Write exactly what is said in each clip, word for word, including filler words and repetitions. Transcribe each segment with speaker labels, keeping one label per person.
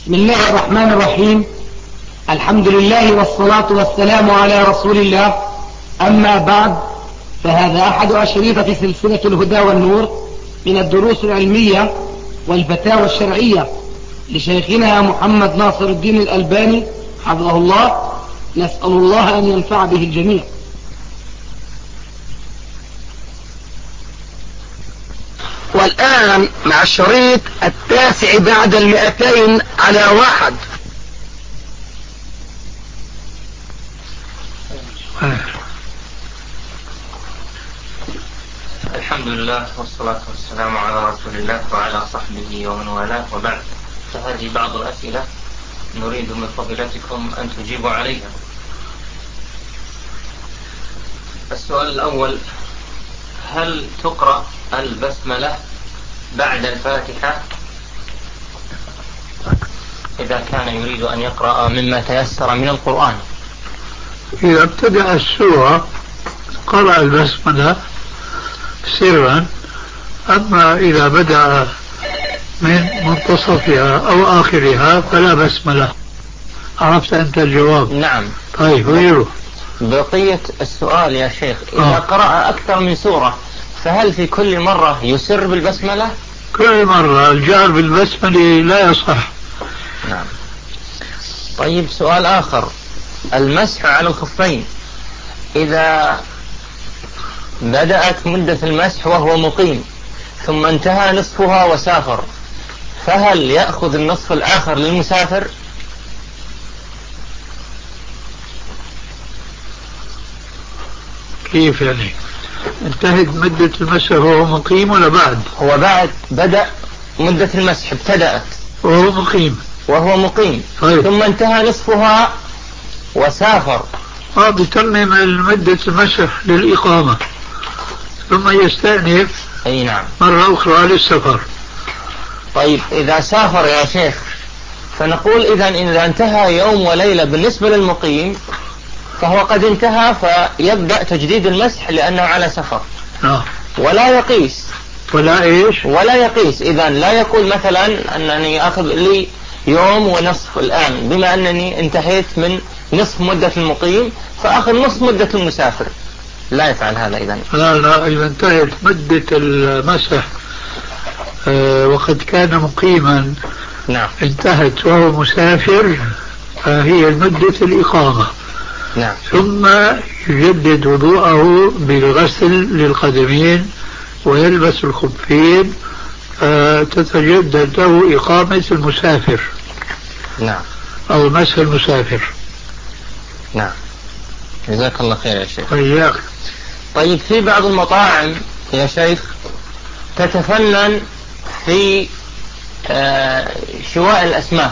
Speaker 1: بسم الله الرحمن الرحيم. الحمد لله والصلاة والسلام على رسول الله. أما بعد، فهذا أحد أشرطة سلسلة الهدى والنور من الدروس العلمية والفتاوى الشرعية لشيخنا محمد ناصر الدين الألباني حفظه الله. نسأل الله أن ينفع به الجميع. والآن مع الشريط التاسع بعد المئتين على واحد.
Speaker 2: الحمد لله والصلاة والسلام على رسول الله وعلى صحبه ومن والاه، وبعد، فهذه بعض الأسئلة نريد من فضيلتكم أن تجيبوا عليها. السؤال الأول: هل تقرأ البسملة بعد الفاتحة إذا كان يريد أن يقرأ مما تيسر من القرآن؟
Speaker 3: إذا ابتدأ السورة قرأ البسملة سرا، أما إذا بدأ من منتصفها أو آخرها فلا بسملة. عرفت أنت الجواب؟
Speaker 2: نعم.
Speaker 3: طيب، غيره.
Speaker 2: بقية السؤال يا شيخ: إذا
Speaker 3: آه.
Speaker 2: قرأ أكثر من سورة فهل في كل مرة يسر بالبسملة؟
Speaker 3: كل مرة الجهر بالبسملة لا يصح.
Speaker 2: نعم. طيب، سؤال آخر: المسح على الخفين إذا بدأت مدة المسح وهو مقيم ثم انتهى نصفها وسافر، فهل يأخذ النصف الآخر للمسافر؟
Speaker 3: كيف يعني؟ انتهت مدة المسح وهو مقيم ولا بعد؟
Speaker 2: هو بعد بدأ مدة المسح، ابتدأت
Speaker 3: وهو مقيم
Speaker 2: وهو مقيم
Speaker 3: طيب.
Speaker 2: ثم انتهى نصفها وسافر.
Speaker 3: اه بتمم مدة المسح للإقامة ثم يستأنف.
Speaker 2: أي نعم.
Speaker 3: مرة أخرى للسفر.
Speaker 2: طيب، إذا سافر يا شيخ فنقول إذن إذا انتهى يوم وليلة بالنسبة للمقيم فهو قد انتهى، فيبدأ تجديد المسح لأنه على سفر.
Speaker 3: آه.
Speaker 2: ولا يقيس
Speaker 3: ولا إيش؟
Speaker 2: ولا يقيس إذن لا يقول مثلا أنني أخذ لي يوم ونصف الآن بما أنني انتهيت من نصف مدة المقيم فأخذ نصف مدة المسافر. لا يفعل هذا إذن.
Speaker 3: لا لا، إذا انتهت مدة المسح آه وقد كان مقيما،
Speaker 2: نعم،
Speaker 3: انتهت وهو مسافر، فهي مدة الإقامة.
Speaker 2: نعم.
Speaker 3: ثم يجدد وضوءه بالغسل للقدمين ويلبس الخفين، فتتجدد له إقامة المسافر.
Speaker 2: نعم.
Speaker 3: أو مسح المسافر.
Speaker 2: نعم. جزاك الله خير يا شيخ.
Speaker 3: وإياك.
Speaker 2: طيب، في بعض المطاعم يا شيخ تتفنن في آه شواء الأسماك.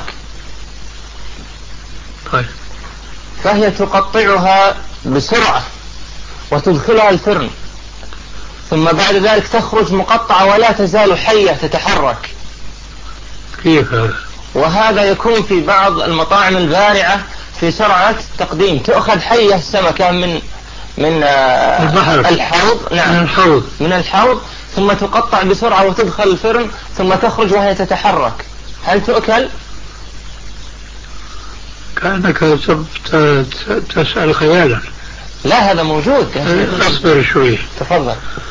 Speaker 3: طيب.
Speaker 2: فهي تقطعها بسرعة وتدخلها الفرن، ثم بعد ذلك تخرج مقطعة ولا تزال حية تتحرك.
Speaker 3: كيف هذا؟
Speaker 2: وهذا يكون في بعض المطاعم البارعة في سرعة تقديم، تأخذ حية السمكة من من
Speaker 3: البحر،
Speaker 2: الحوض. نعم،
Speaker 3: من الحوض
Speaker 2: من الحوض ثم تقطع بسرعة وتدخل الفرن ثم تخرج وهي تتحرك. هل تؤكل؟
Speaker 3: كأنك تسأل خيالا.
Speaker 2: لا، هذا موجود.
Speaker 3: اصبر شوي.
Speaker 2: تفضل.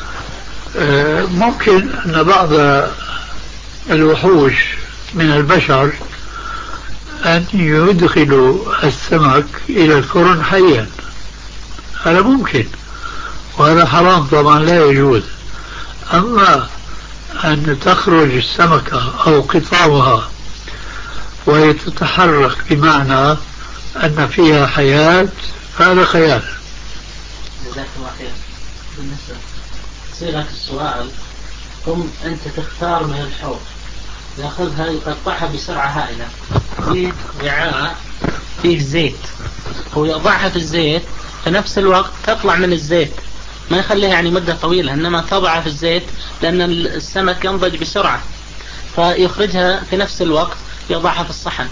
Speaker 3: ممكن أن بعض الوحوش من البشر أن يدخلوا السمك إلى الفرن حيا، هذا ممكن، وهذا حرام طبعا، لا يجوز. أما أن تخرج السمكة أو قطعها وهي تتحرك بمعنى أن فيها حياة، هذا خيال.
Speaker 4: جزاك الله خير. بالنسبة صيغة السؤال: قم أنت تختار من الحوض، يأخذها يقطعها بسرعة هائلة في وعاء فيه زيت، هو يضعها في الزيت في نفس الوقت تطلع من الزيت، ما يخليها يعني مدة طويلة، إنما تضعها في الزيت لأن السمك ينضج بسرعة، فيخرجها في نفس الوقت يضعها في الصحن،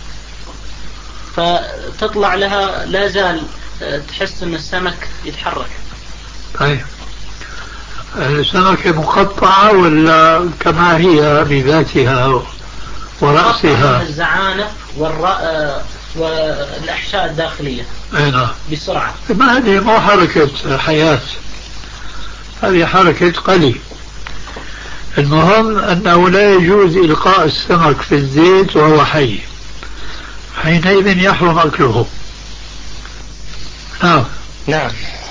Speaker 4: فتطلع لها لا زال تحس أن السمك يتحرك.
Speaker 3: طيب، السمكة مقطعة ولا كما هي بذاتها؟ ورأسها
Speaker 4: الزعانف والأحشاء الداخلية.
Speaker 3: نعم.
Speaker 4: بسرعة.
Speaker 3: ما هذه مو حركة حياة، هذه حركة قلي. المهم أنه لا يجوز إلقاء السمك في الزيت وهو حي، حينئذ يحرم أكله. نعم.
Speaker 2: نعم.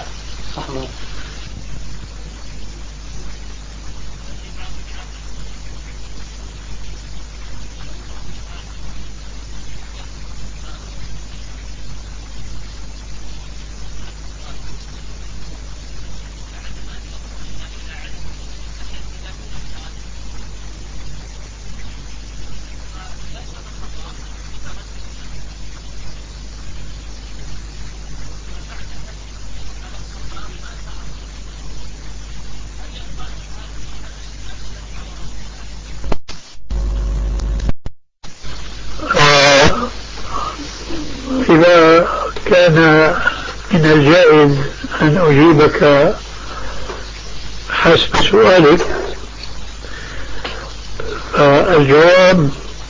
Speaker 3: إذا كان من الجائز أن أجيبك حسب سؤالك، فالجواب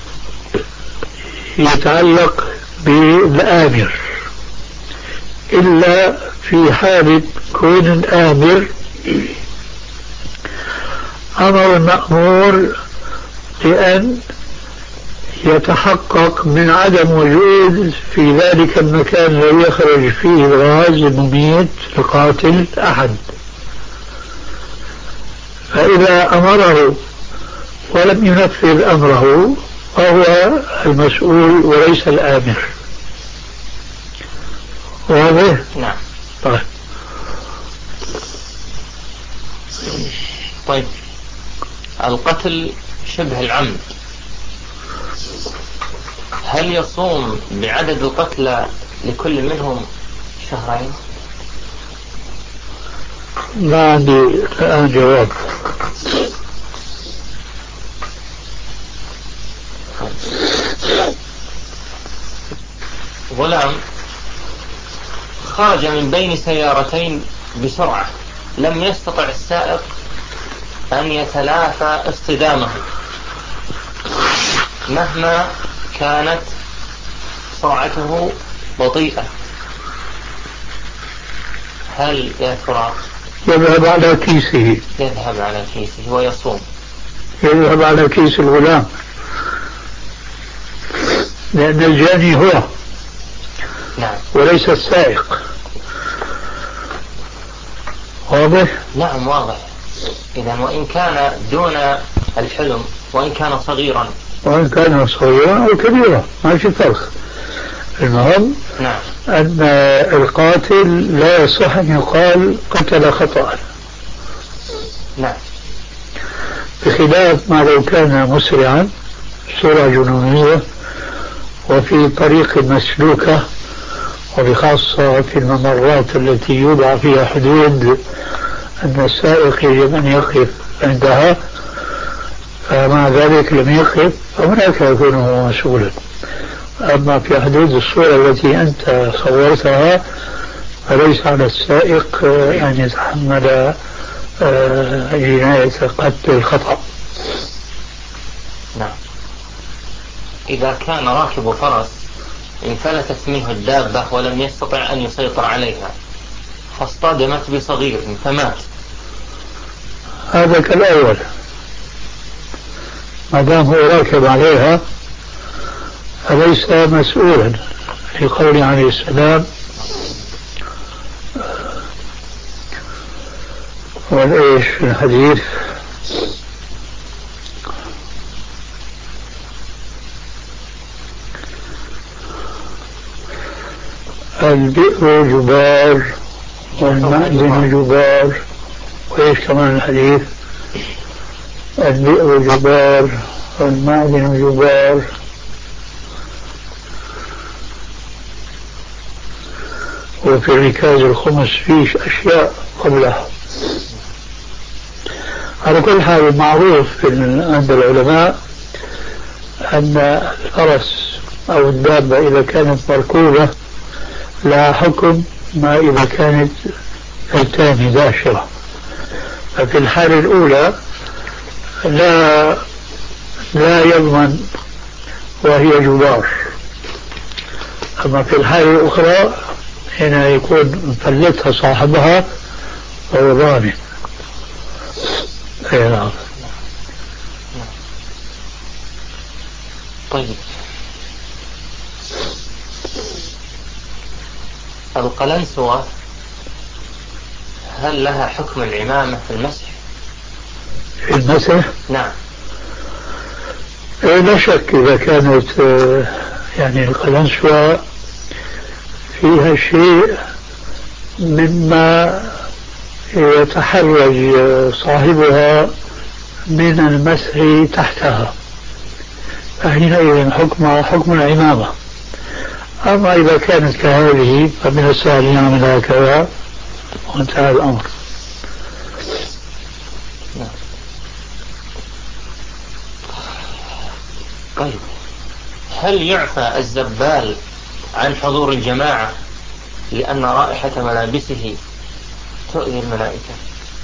Speaker 3: يتعلق بالآمر، إلا في حالة كون الآمر أمر المأمور لأن يتحقق من عدم وجود في ذلك المكان الذي يخرج فيه الغاز المميت القاتل أحد، فإذا أمره ولم ينفذ أمره فهو المسؤول وليس الآمر. واضح؟
Speaker 2: نعم.
Speaker 3: طيب.
Speaker 2: طيب، القتل شبه العمد، هل يصوم بعدد القتلى لكل منهم شهرين؟
Speaker 3: ما عندي الآن جواب.
Speaker 2: غلام خرج من بين سيارتين بسرعة، لم يستطع السائق أن يتلافى اصطدامه مهما كانت سرعته بطيئة، هل يا ترى
Speaker 3: يذهب على كيسه؟
Speaker 2: يذهب على كيسه ويصوم.
Speaker 3: يذهب على كيس الغلام، لأن الجاني هو.
Speaker 2: نعم.
Speaker 3: وليس السائق. واضح؟
Speaker 2: نعم واضح. إذن وإن كان دون الحلم، وإن كان صغيرا
Speaker 3: وإن كان صغيرا أو كبيرا ما في فرق. المهم
Speaker 2: نعم.
Speaker 3: أن القاتل لا يصح أن يقال قتل خطأ.
Speaker 2: نعم.
Speaker 3: بخلاف ما لو كان مسرعا سرعة جنونية وفي طريق مسلوكة، وبخاصة في الممرات التي يوضع فيها حدود أن السائق يجب أن يقف عندها، فمع ذلك لم يقف، فهناك يكون هو مسؤولا. أما في حدود الصورة التي أنت صورتها فليس على السائق أن يتحمل جناية قتل الخطأ.
Speaker 2: نعم. إذا كان راكب فرس انفلتت منه الدابة ولم يستطع أن يسيطر عليها فاصطدمت بصغير فمات،
Speaker 3: هذا كالأول، ما دام هو راكب عليها فليس مسؤولا، في قوله عليه السلام والإيش في الحديث البئر جبار والمعدن جبار، وإيش كمان الحديث البئر جبار والمعدن جبار، وفي ركاز الخمس فيش أشياء قبلها. على كل حال معروف عند العلماء أن الفرس أو الدابة إذا كانت مركوبة لها حكم ما إذا كانت فلتان داشرة. ففي الحالة الأولى لا لا يضمن وهي جدار. أما في الحالة الأخرى هنا يكون مفلتها صاحبها وهو ضامن. أي نعم.
Speaker 2: طيب، القلنسوة هل لها حكم العمامة في المسح؟
Speaker 3: في المسح؟
Speaker 2: نعم.
Speaker 3: إيه لا شك إذا كانت يعني القلنسوة فيها شيء مما يتحرج صاحبها من المسح تحتها، فحينئذ حكمها حكم العمامة. أما إذا كانت كهذه فمن السهل يعمل هكذا وانتهى الأمر.
Speaker 2: طيب، هل يعفى الزبال عن حضور الجماعة لأن رائحة ملابسه تؤذي الملائكة؟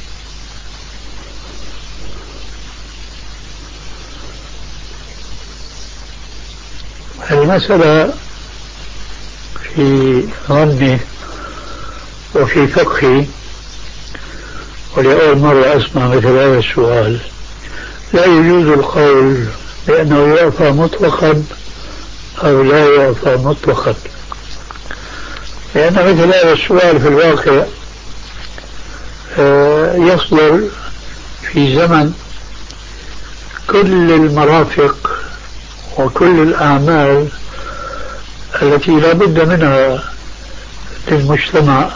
Speaker 3: المسألة في ظني وفي فقهي، ولأول مرة أسمع مثل هذا السؤال، لا يجوز القول بأنه يعفى مطلقا أو لا يعفى مطلقا، لأن مثل هذا السؤال في الواقع يصدر في زمن كل المرافق وكل الأعمال التي لا بد منها للمجتمع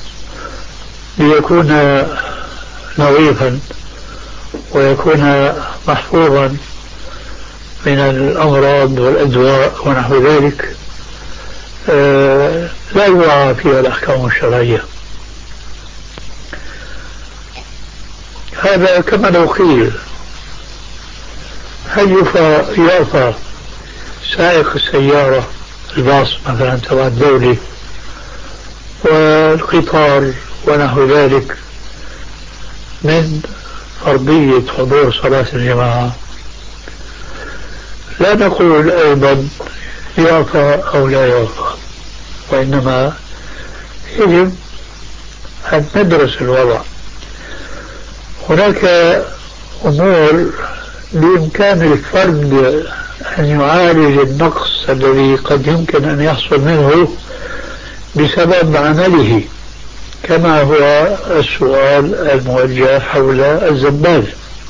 Speaker 3: ليكون نظيفا ويكون محفوظا من الأمراض والأدواء ونحو ذلك، لا يراعى فيها الأحكام الشرعية. هذا كما لو قيل هل يعفى سائق السيارة الباص مثلا تبع الدولة والقطار ونحو ذلك من فرضية حضور صلاة الجماعة؟ لا نقول أيضا يعفى أو لا يعفى، وإنما يجب أن ندرس الوضع. هناك أمور بإمكان الفرد أن يعالج النقص الذي قد يمكن أن يحصل منه بسبب عمله، كما هو السؤال الموجه حول الزبال.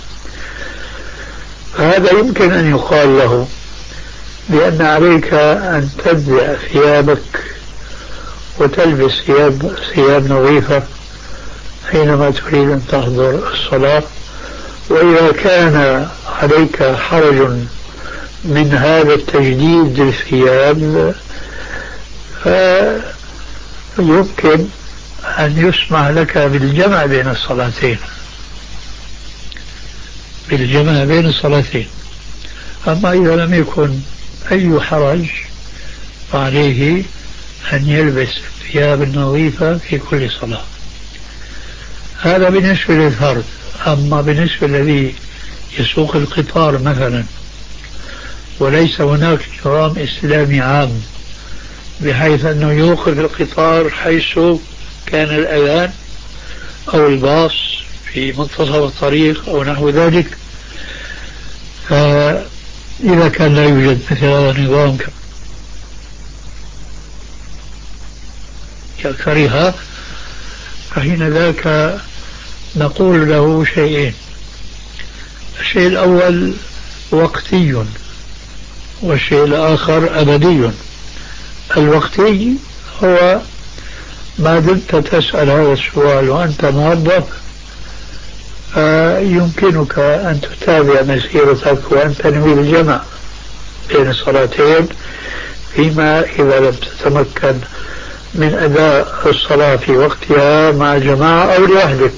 Speaker 3: فهذا يمكن أن يقال له بأن عليك أن تنزع ثيابك وتلبس ثياب, ثياب نظيفة حينما تريد أن تحضر الصلاة، وإذا كان عليك حرج من هذا التجديد للثياب فيمكن أن يسمح لك بالجمع بين الصلاتين بالجمع بين الصلاتين. أما إذا لم يكن أي حرج فعليه أن يلبس الثياب النظيفة في كل صلاة. هذا بالنسبة للفرد. أما بالنسبة الذي يسوق القطار مثلا وليس هناك نظام إسلامي عام بحيث أنه يوقف القطار حيث كان الأذان أو الباص في منتصف الطريق أو نحو ذلك، فإذا كان لا يوجد مثل هذا النظام ككرهة فحين ذاك نقول له شيئين: الشيء الأول وقتي والشيء الآخر أبدي. الوقتي هو ما دمت تسأل هذا السؤال وأنت موظف يمكنك أن تتابع مسيرتك وأن تنوي الجمع بين الصلاتين، فيما إذا لم تتمكن من أداء الصلاة في وقتها مع جماعة أو لوحدك.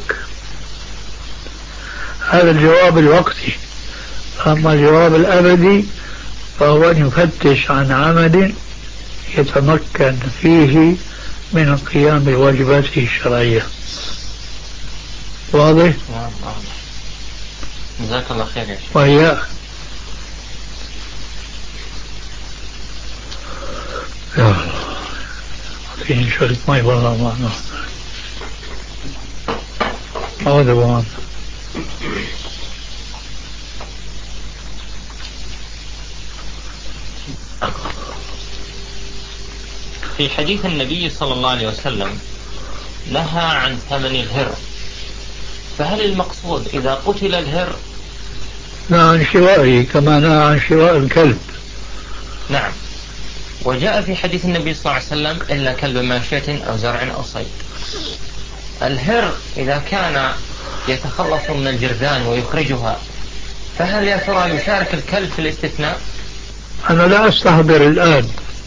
Speaker 3: هذا الجواب الوقتي. أما الجواب الأبدي فهو أن يفتش عن عمل يتمكن فيه من القيام بواجباته الشرعية. واضح؟
Speaker 2: نعم نعم. جزاك الله خير يا شيخ.
Speaker 3: وهي في شغلة مي برا معنا هذا بوان.
Speaker 2: في حديث النبي صلى الله عليه وسلم نهى عن ثمن الهر، فهل المقصود إذا قتل الهر؟
Speaker 3: لا، عن شرائه كما نهى عن شراء الكلب.
Speaker 2: نعم. وجاء في حديث النبي صلى الله عليه وسلم إلا كلب ماشية أو زرع أو صيد. الهر إذا كان يتخلص من الجرذان ويخرجها، فهل يا ترى يشارك الكلب في الاستثناء؟
Speaker 3: أنا لا أستحضر الآن،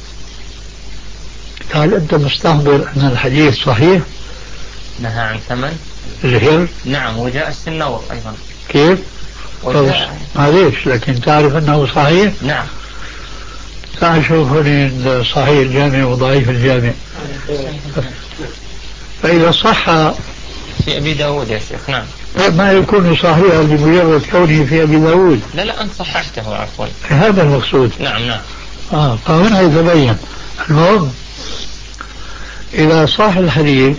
Speaker 3: هل أنت مستحضر أن الحديث صحيح؟
Speaker 2: نهى عن ثمن
Speaker 3: الهر؟
Speaker 2: نعم. وجاء السنور أيضا.
Speaker 3: كيف؟ معليش، لكن تعرف أنه صحيح؟
Speaker 2: نعم.
Speaker 3: تعال شوف هنا صحيح الجامع وضعيف الجامع، فإذا صح
Speaker 2: في أبي داود يا شيخ. نعم.
Speaker 3: ما يكون صحيحا لمجرد كونه في أبي داود.
Speaker 2: لا لا أنت صححته عفوا.
Speaker 3: هذا المقصود.
Speaker 2: نعم نعم.
Speaker 3: آه فهنا يتبين. المهم إذا صح الحديث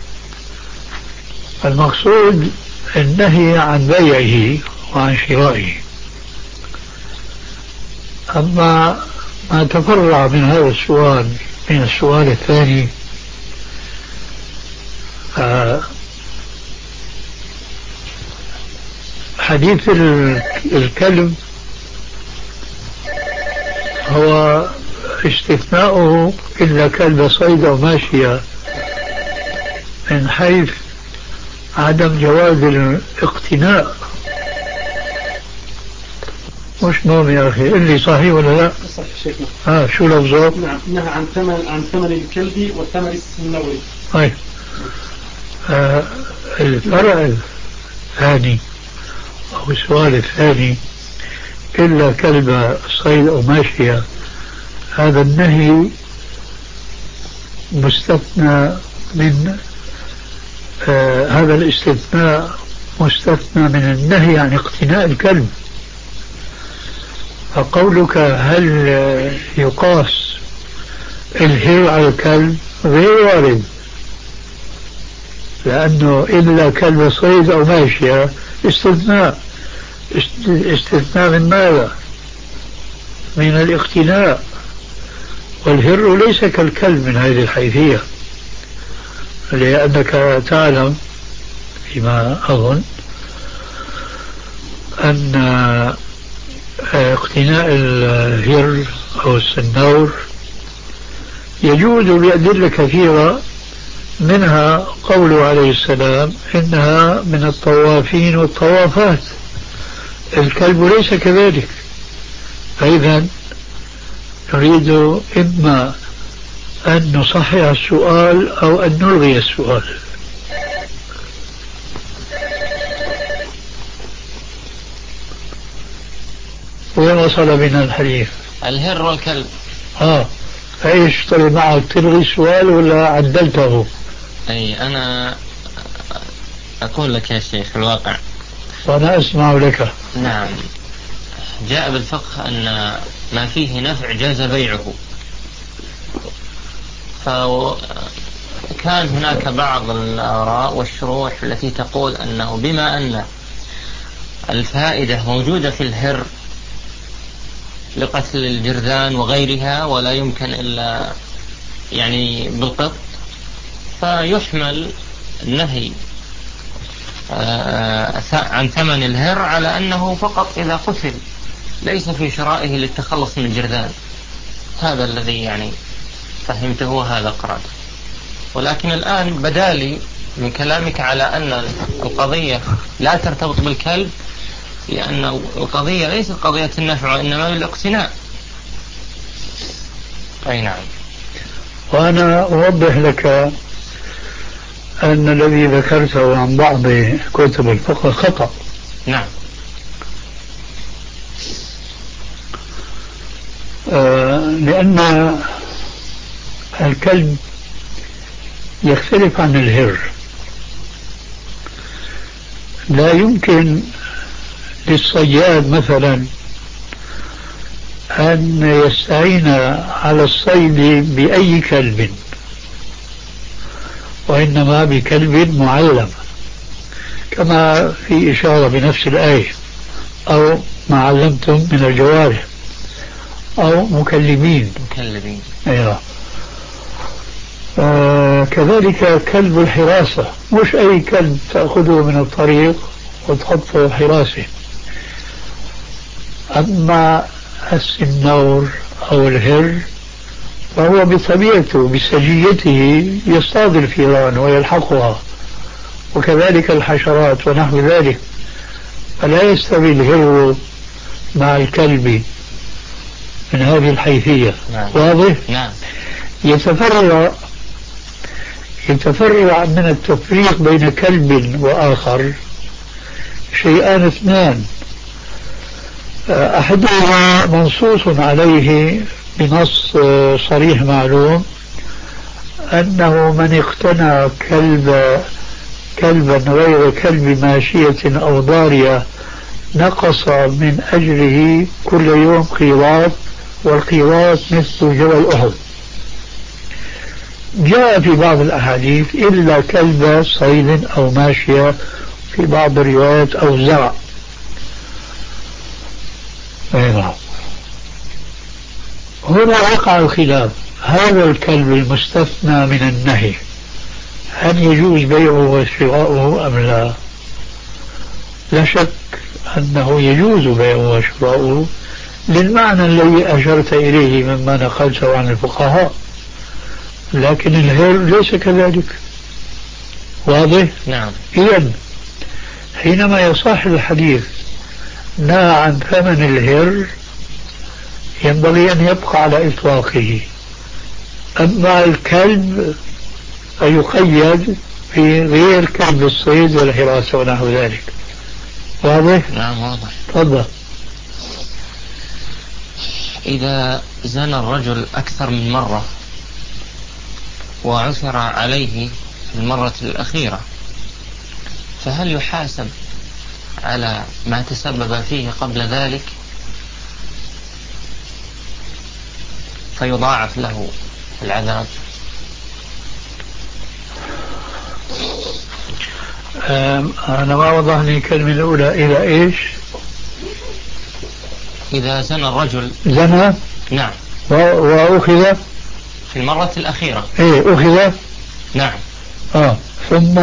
Speaker 3: المقصود النهي عن بيعه وعن شرائه. أما ما تفرع من هذا السؤال من السؤال الثاني، آه حديث الكلب هو استثناؤه إلا كلب صيد أو ماشية من حيث عدم جواز الاقتناء. مش نوم يا أخي، اللي صحيح ولا لا؟
Speaker 5: صحيح شيخنا.
Speaker 3: ها شو لفظه؟
Speaker 5: نعم، نهى عن ثمن عن ثمن الكلب والثمن السنوري.
Speaker 3: طيب آه الفرع الثاني أو السؤال الثاني إلا كلب صيد أو ماشية، هذا النهي مستثنى من آه هذا الاستثناء مستثنى من النهي عن اقتناء الكلب. فقولك هل يقاس الهر على الكلب غير وارد، لأنه إلا كلب صيد أو ماشية استثناء. استثناء من ماذا؟ من الاقتناء، والهر ليس كالكلب من هذه الحيثية، لأنك تعلم فيما أظن أن اقتناء الهر أو السنور يجوز بأدلة كثيرة، منها قوله عليه السلام إنها من الطوافين والطوافات. الكلب ليس كذلك. فإذا نريد إما أن نصحح السؤال أو أن نلغي السؤال. وين وصل بنا الحديث؟
Speaker 2: الهر والكلب.
Speaker 3: اه ايش طلع معك، تلغي السؤال ولا عدلته؟
Speaker 2: اي انا اقول لك يا شيخ الواقع
Speaker 3: وانا اسمع لك.
Speaker 2: نعم. جاء بالفقه ان ما فيه نفع جاز بيعه، فكان هناك بعض الآراء والشروح التي تقول انه بما ان الفائدة موجودة في الهر لقتل الجرذان وغيرها ولا يمكن إلا يعني بالقط، فيحمل النهي عن ثمن الهر على أنه فقط إذا قتل، ليس في شرائه للتخلص من الجرذان. هذا الذي يعني فهمته وهذا قرأت. ولكن الآن بدالي من كلامك على أن القضية لا ترتبط بالكلب، لأن القضية ليست قضية النفع وإنما بالاقتناء. أي نعم.
Speaker 3: وأنا أوضح لك أن الذي ذكرته عن بعض كتب الفقه خطأ.
Speaker 2: نعم.
Speaker 3: آه لأن الكلب يختلف عن الهر. لا يمكن للصياد مثلا أن يستعين على الصيد بأي كلب وإنما بكلب معلم، كما في إشارة بنفس الآية، أو ما علمتم من الجوارح، أو مكلمين
Speaker 2: مكلمين.
Speaker 3: أيوة. آه كذلك كلب الحراسة، مش أي كلب تأخذه من الطريق وتحطه حراسة. أما السنور أو الهر فهو بطبيعته بسجيته يصطاد الفيران ويلحقها، وكذلك الحشرات ونحو ذلك، فلا يستوي الهر مع الكلب من هذه الحيثية.
Speaker 2: نعم.
Speaker 3: واضح؟
Speaker 2: نعم.
Speaker 3: يتفرع يتفرع من التفريق بين كلب وآخر شيئان اثنان، أحدهما منصوص عليه بنص صريح معلوم، أنه من اقتنى كلب كلبا غير كلب ماشية أو ضارية نقص من أجره كل يوم قيراط، والقيراط مثل جبل أحد. جاء في بعض الأحاديث إلا كلب صيد أو ماشية، في بعض الروايات أو زرع. أيضا هنا وقع الخلاف، هذا الكلب المستثنى من النهي هل يجوز بيعه وشراؤه أم لا؟ لا شك أنه يجوز بيعه وشراؤه للمعنى الذي أشرت إليه مما نقلته عن الفقهاء، لكن الهر ليس كذلك. واضح؟
Speaker 2: نعم.
Speaker 3: إذن حينما يصح الحديث نهى عن ثمن الهر ينبغي أن يبقى على إطلاقه، أما الكلب فيقيد في غير كلب الصيد والحراسة ونحو ذلك. واضح؟
Speaker 2: نعم واضح.
Speaker 3: تفضل.
Speaker 2: إذا زنى الرجل أكثر من مرة وعثر عليه في المرة الأخيرة، فهل يحاسب على ما تسبب فيه قبل ذلك فيضاعف له العذاب؟
Speaker 3: أنا ما وضحني الكلمة الأولى. إلى إيش؟
Speaker 2: إذا زنى الرجل
Speaker 3: زنى
Speaker 2: نعم
Speaker 3: وأخذ
Speaker 2: في المرة الأخيرة.
Speaker 3: إيه أخذ
Speaker 2: نعم.
Speaker 3: آه ثم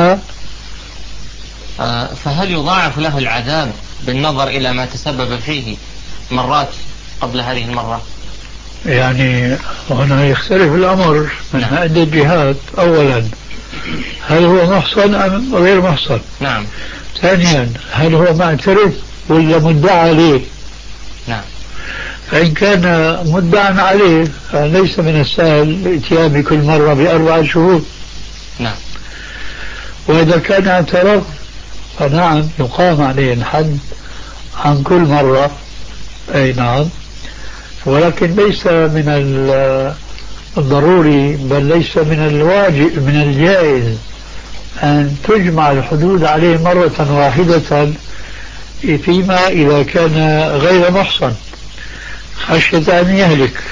Speaker 2: آه فهل يضاعف له العذاب بالنظر إلى ما تسبب فيه مرات قبل هذه المرة؟
Speaker 3: يعني هنا يختلف الأمر من
Speaker 2: نعم.
Speaker 3: عدة جهات. أولا هل هو محصن أم غير محصن؟
Speaker 2: نعم.
Speaker 3: ثانيا هل هو معترف ولا مدعى عليه؟
Speaker 2: نعم.
Speaker 3: فإن كان مدعى عليه فليس من السهل الاتيان بكل مرة بأربعة شهور.
Speaker 2: نعم.
Speaker 3: وإذا كان اعترف فنعم يقام عليه الحد عن كل مرة. أي نعم. ولكن ليس من الضروري بل ليس من الواجب من الجائز أن تجمع الحدود عليه مرة واحدة، فيما إذا كان غير محصن خشية أن يهلك.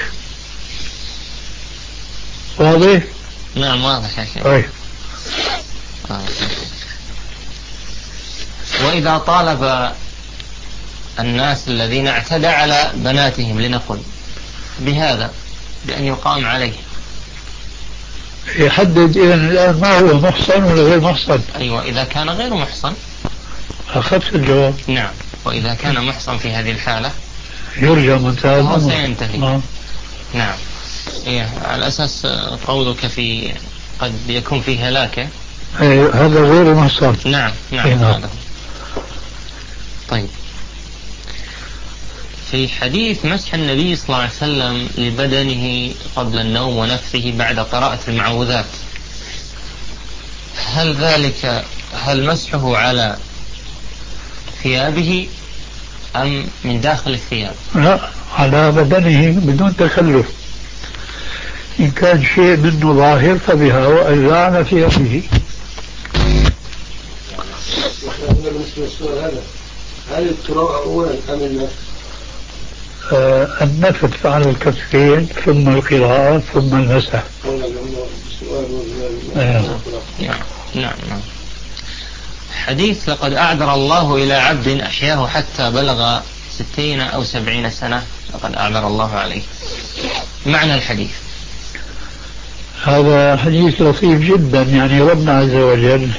Speaker 3: واضح؟
Speaker 2: نعم واضح يا شيخ.
Speaker 3: طيب.
Speaker 2: آه. وإذا طالب الناس الذين اعتدى على بناتهم لنقل بهذا بأن يقام عليه،
Speaker 3: يحدد إذا الآن ما هو محصن ولا غير محصن؟
Speaker 2: أيوة إذا كان غير محصن
Speaker 3: أخذت الجواب.
Speaker 2: نعم. وإذا كان محصن في هذه الحالة
Speaker 3: يرجى منتهى
Speaker 2: هو سينتهي.
Speaker 3: آه.
Speaker 2: نعم. إيه على أساس قولك في قد يكون فيه هلاكة.
Speaker 3: إيه هذا غير محصن.
Speaker 2: نعم نعم.
Speaker 3: إيه نعم.
Speaker 2: هذا. طيب في حديث مسح النبي صلى الله عليه وسلم لبدنه قبل النوم ونفثه بعد قراءة المعوذات، هل ذلك هل مسحه على ثيابه أم من داخل الثياب؟
Speaker 3: لا، على بدنه بدون تكلف. إن كان شيء منه ظاهر فبها، وإلا على ثيابه.
Speaker 6: بالنسبة للسؤال هذا، هل القراءة أولا أم النفث؟
Speaker 3: آه النفث على الكفين ثم القراءة ثم المسح.
Speaker 6: السؤال
Speaker 3: آه.
Speaker 2: نعم نعم نعم. حديث لقد أعذر الله إلى عبد أحياه حتى بلغ ستين أو سبعين سنة لقد أعذر الله عليه، معنى الحديث.
Speaker 3: هذا حديث لطيف جدا. يعني ربنا عز وجل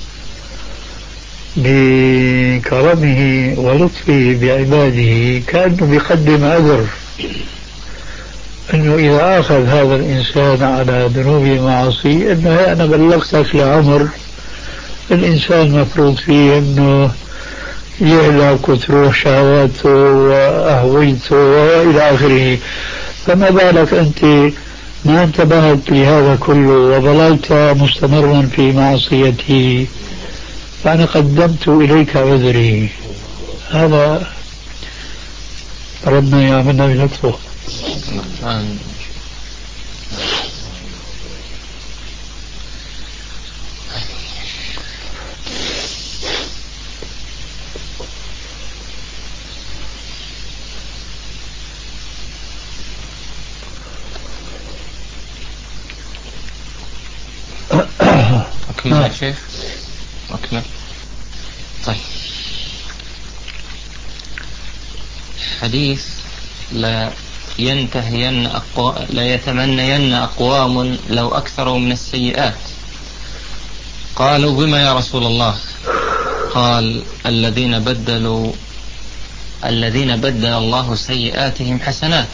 Speaker 3: بكرمه ولطفه بعباده كأنه بيقدم عذر، أنه إذا أخذ هذا الإنسان على ذنوب معاصي أنه أنا بلغتك لعمر الإنسان مفروض فيه أنه يهلك وتروح شهواته وأهويته وإلى آخره، فما بالك أنت ما انتبهت لهذا كله وظللت مستمرا في معصيته، فأنا قدمت إليك عذري. هذا ربنا يعملنا بلطفه.
Speaker 2: أكمل يا شيخ أكمل. طيب حديث لا ينتهين أقو... لا يتمنين أقوام لو أكثروا من السيئات. قالوا بما يا رسول الله؟ قال الذين بدلوا الذين بدل الله سيئاتهم حسنات.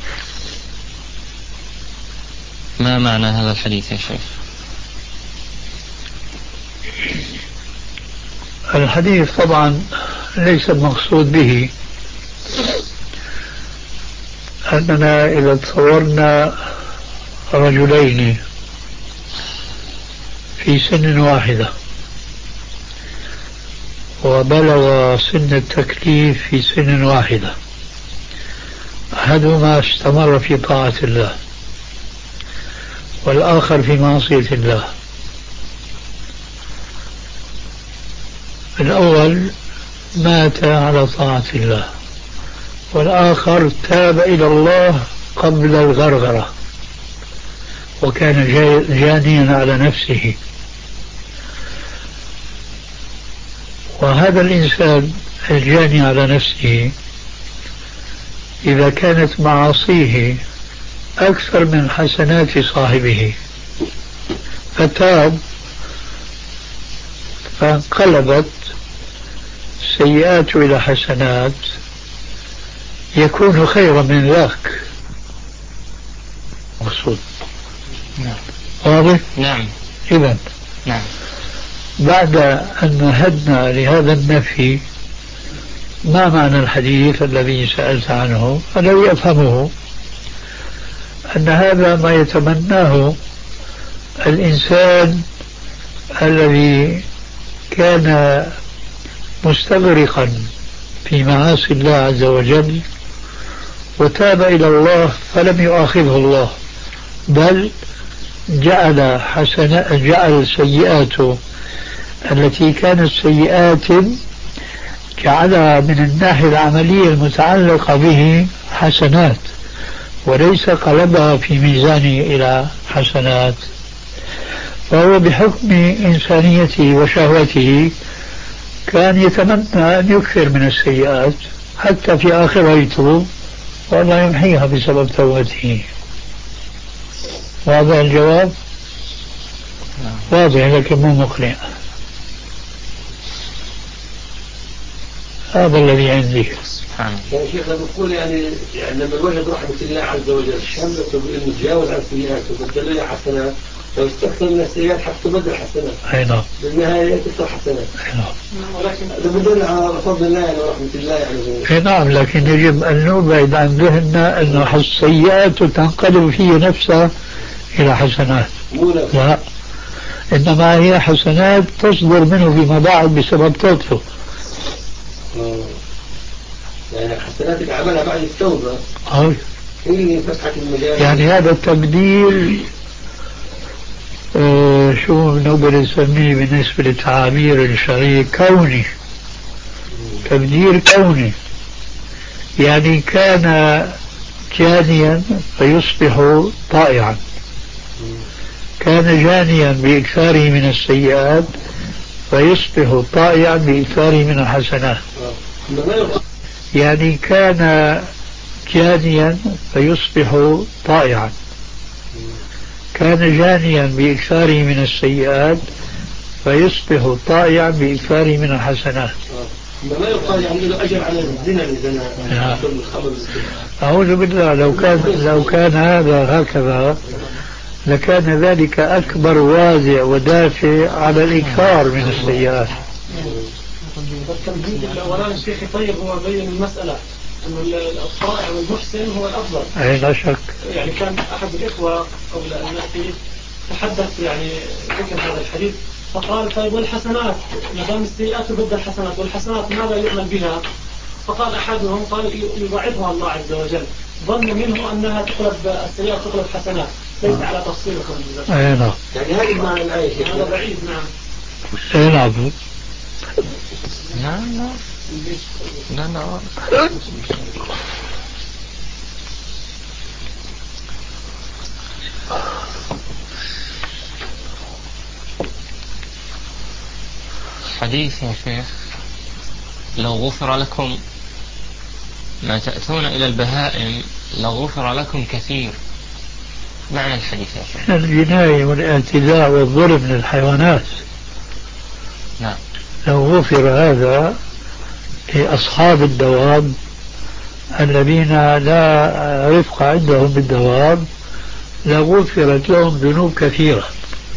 Speaker 2: ما معنى هذا الحديث يا شيخ؟
Speaker 3: الحديث طبعا ليس المقصود به أننا إذا تصورنا رجلين في سن واحدة وبلغ سن التكليف في سن واحدة، أحدهما استمر في طاعة الله والآخر في معصية الله. الأول مات على طاعة الله والآخر تاب إلى الله قبل الغرغرة وكان جانيا على نفسه. وهذا الإنسان الجاني على نفسه إذا كانت معاصيه أكثر من حسنات صاحبه فتاب فانقلبت سيئات إلى حسنات يكون خيرا من ذاك. مقصود.
Speaker 2: نعم.
Speaker 3: واضح؟
Speaker 2: نعم.
Speaker 3: إذن
Speaker 2: نعم.
Speaker 3: بعد أن مهدنا لهذا النفي ما معنى الحديث الذي سألت عنه؟ الذي أفهمه أن هذا ما يتمناه الإنسان الذي كان مستغرقا في معاصي الله عز وجل وتاب إلى الله فلم يؤاخذه الله، بل جعل حسنات جعل سيئاته التي كانت سيئات جعلها من الناحية العملية المتعلقة به حسنات وليس قلبها في ميزانه إلى حسنات. فهو بحكم إنسانيته وشهوته كان يتمنى أن يكثر من السيئات حتى في آخر يتوب والله يمحيها بسبب توبته. واضح الجواب؟ واضح لكن مو مقنع. هذا الذي عندي.
Speaker 6: يعني شيخنا بقول يعني يعني لما الواحد رحمة الله عز وجل شملته بأنه تجاوز عن السيئات وبدل لها حسنات ويستكثر من السيئات حتى تبدل حسنات.
Speaker 3: أي نعم.
Speaker 6: بالنهاية تكثر حسنات.
Speaker 3: أي نعم.
Speaker 6: ولكن هذا بدل على فضل الله يعني ورحمة الله يعني.
Speaker 3: أي نعم، لكن يجب أن نبعد عن ذهننا أن السيئات تنقلب فيه نفسها إلى حسنات. لا، إنما هي حسنات تصدر منه فيما بعد بسبب توبته.
Speaker 6: يعني حسناتك عملها بعد التوبة.
Speaker 3: أي.
Speaker 6: هي فتحة المجال.
Speaker 3: يعني هذا التبديل آه شو نقدر نسميه بالنسبة للتعابير الشرعية؟ كوني. تبديل كوني. يعني كان جانيا فيصبح طائعا، كان جانيا بإكثاره من السيئات فيصبح طائعا بإكثاره من الحسنات. يعني كان جانيا فيصبح طائعا، كان جانيا بإكثاره من السيئات فيصبح طائعا بإكثاره من الحسنات.
Speaker 6: ما يقال يعني له أجر على الزنا إذا
Speaker 3: أعوذ بالله، لو كان لو كان هذا هكذا لكان ذلك أكبر وازع ودافع على الإكثار من السيئات.
Speaker 5: التمهيد الأولاني الشيخ طيب هو بين المسألة أنه الطائع والمحسن هو الأفضل.
Speaker 3: أي لا شك.
Speaker 5: يعني كان أحد الإخوة قبل أن نأتي تحدث يعني ذكر هذا الحديث فقال طيب والحسنات ما دام السيئات ضد الحسنات والحسنات ماذا يعمل بها؟ فقال أحدهم قال يضاعفها الله عز وجل، ظن منه أنها تقلب السيئات تقلب حسنات، ليس على تفصيلكم.
Speaker 3: أي نعم.
Speaker 6: يعني هذه معنى الآية.
Speaker 5: هذا بعيد. نعم.
Speaker 3: أي نعم.
Speaker 2: لا لا لا لا. حديث يا شيخ لو غفر لكم ما تأتون إلى البهائم لغفر لكم كثير، معنى الحديث يا شيخ
Speaker 3: الجناية والاعتداء والظلم للحيوانات.
Speaker 2: نعم.
Speaker 3: لو غفر هذا لأصحاب الدواب الذين لا رفق عندهم بالدواب لغفرت لهم ذنوب كثيرة.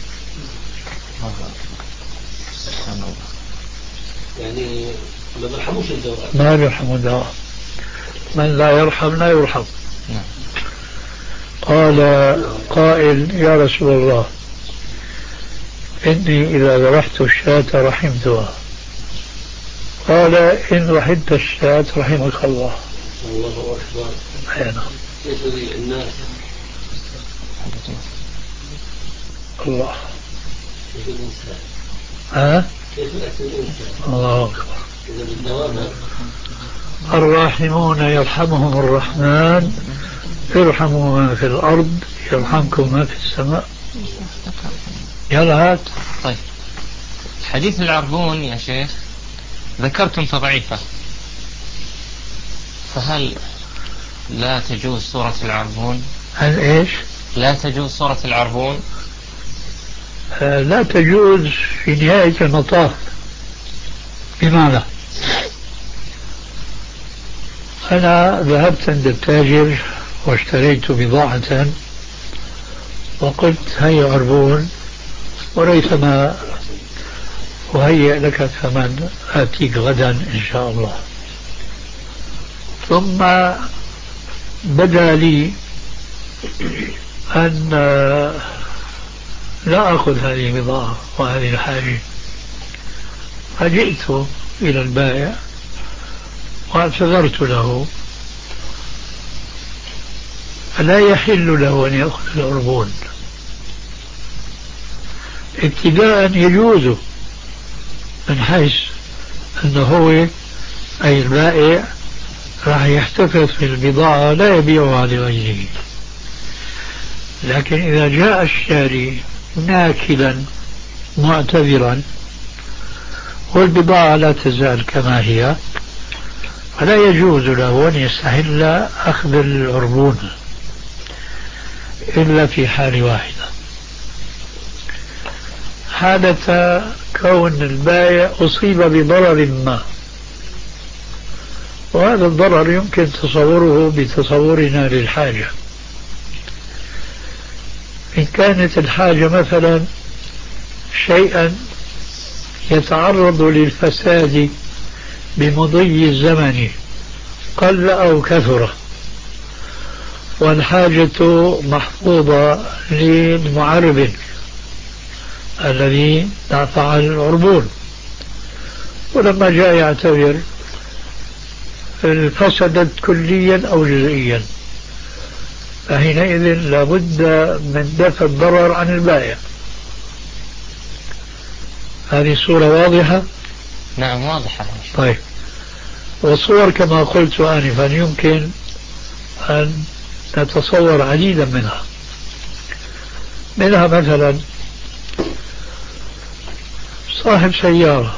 Speaker 6: يعني ما بيرحموش الدواب.
Speaker 3: ما بيرحموا الدواب، من لا يرحم لا يرحم.
Speaker 2: نعم.
Speaker 3: قال قائل يا رسول الله إني إذا ذبحت الشاة رحمتها، قال إن رحمت الشاة رحمك الله.
Speaker 6: الله أكبر.
Speaker 3: أينا.
Speaker 6: كيف الناس
Speaker 3: الله.
Speaker 6: كيف الإنسان.
Speaker 3: ها؟
Speaker 6: كيف الإنسان.
Speaker 3: الله أكبر.
Speaker 6: إذا بالدوام
Speaker 3: الراحمون يرحمهم الرحمن ارحموا من في الأرض يرحمكم من في السماء. يلا هات.
Speaker 2: طيب حديث العربون يا شيخ ذكرتم تضعيفه، فهل لا تجوز سورة العربون؟
Speaker 3: هل إيش؟
Speaker 2: لا تجوز سورة العربون؟
Speaker 3: آه لا تجوز في نهاية المطاف. بمعنى أنا ذهبت عند التاجر واشتريت بضاعة وقلت هيا عربون وريثما وهيئ لك ثمن آتيك غدا إن شاء الله. ثم بدا لي أن لا أخذ هذه البضاعة وهذه الحاجة، فجئت إلى البائع واعتذرت له، فلا يحل له أن يأخذ العربون. ابتداء يجوز من حيث أنه هو أي البائع راح يحتفظ في البضاعة لا يبيعها لغيره، لكن إذا جاء الشاري ناكلا معتذرا والبضاعة لا تزال كما هي فلا يجوز له أن يستحل أخذ العربون إلا في حال واحدة، حالة كون البائع أصيب بضرر ما، وهذا الضرر يمكن تصوره بتصورنا للحاجة. إن كانت الحاجة مثلا شيئا يتعرض للفساد بمضي الزمن قل أو كثر، والحاجة محفوظة للمعرب الذي دافع العربون، ولما جاء يعتبر فسدت كليا أو جزئيا، فحينئذ لابد من دفع الضرر عن البائع. هذه الصورة واضحة؟
Speaker 2: نعم واضحة.
Speaker 3: طيب، والصور كما قلت آنفا يمكن أن نتصور عديدا منها. منها مثلا صاحب سيارة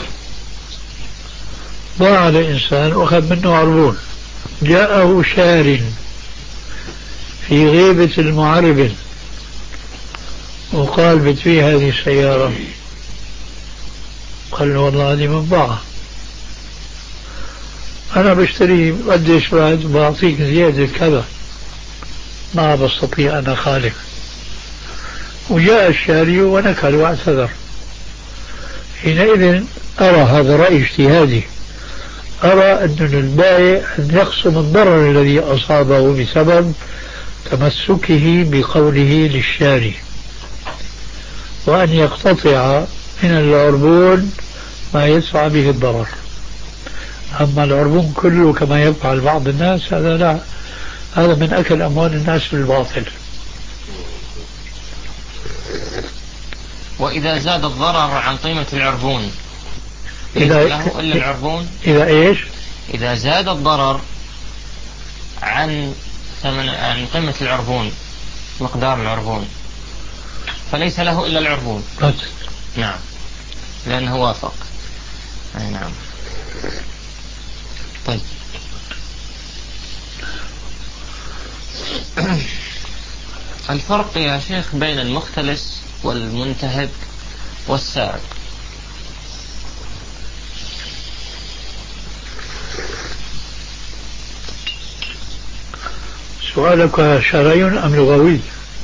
Speaker 3: ضاع لإنسان وأخذ منه عربون، جاءه شار في غيبة المعربن وقال بتبيع هذه السيارة، قال له والله هذه منباعة، أنا بشتري قديش بعد بعطيك زيادة كذا، ما بستطيع أن أخالف. وجاء الشاري ونكل واعتذر. حينئذ أرى، هذا رأي اجتهادي، أرى أن البائع أن يقسم الضرر الذي أصابه بسبب تمسكه بقوله للشاري، وأن يقتطع من العربون ما يدفع به الضرر. أما العربون كله كما يفعل بعض الناس هذا لا، هذا من أكل أموال الناس بالباطل.
Speaker 2: وإذا زاد الضرر عن قيمة العربون ليس
Speaker 3: إذا
Speaker 2: له إلا العربون.
Speaker 3: إذا إيش؟
Speaker 2: إذا زاد الضرر عن ثمن عن قيمة العربون، مقدار العربون، فليس له إلا العربون.
Speaker 3: بس.
Speaker 2: نعم، لأنه وافق. أي نعم. طيب. الفرق يا شيخ بين المختلس والمنتهب والسارق.
Speaker 3: سؤالك شرعي أم لغوي؟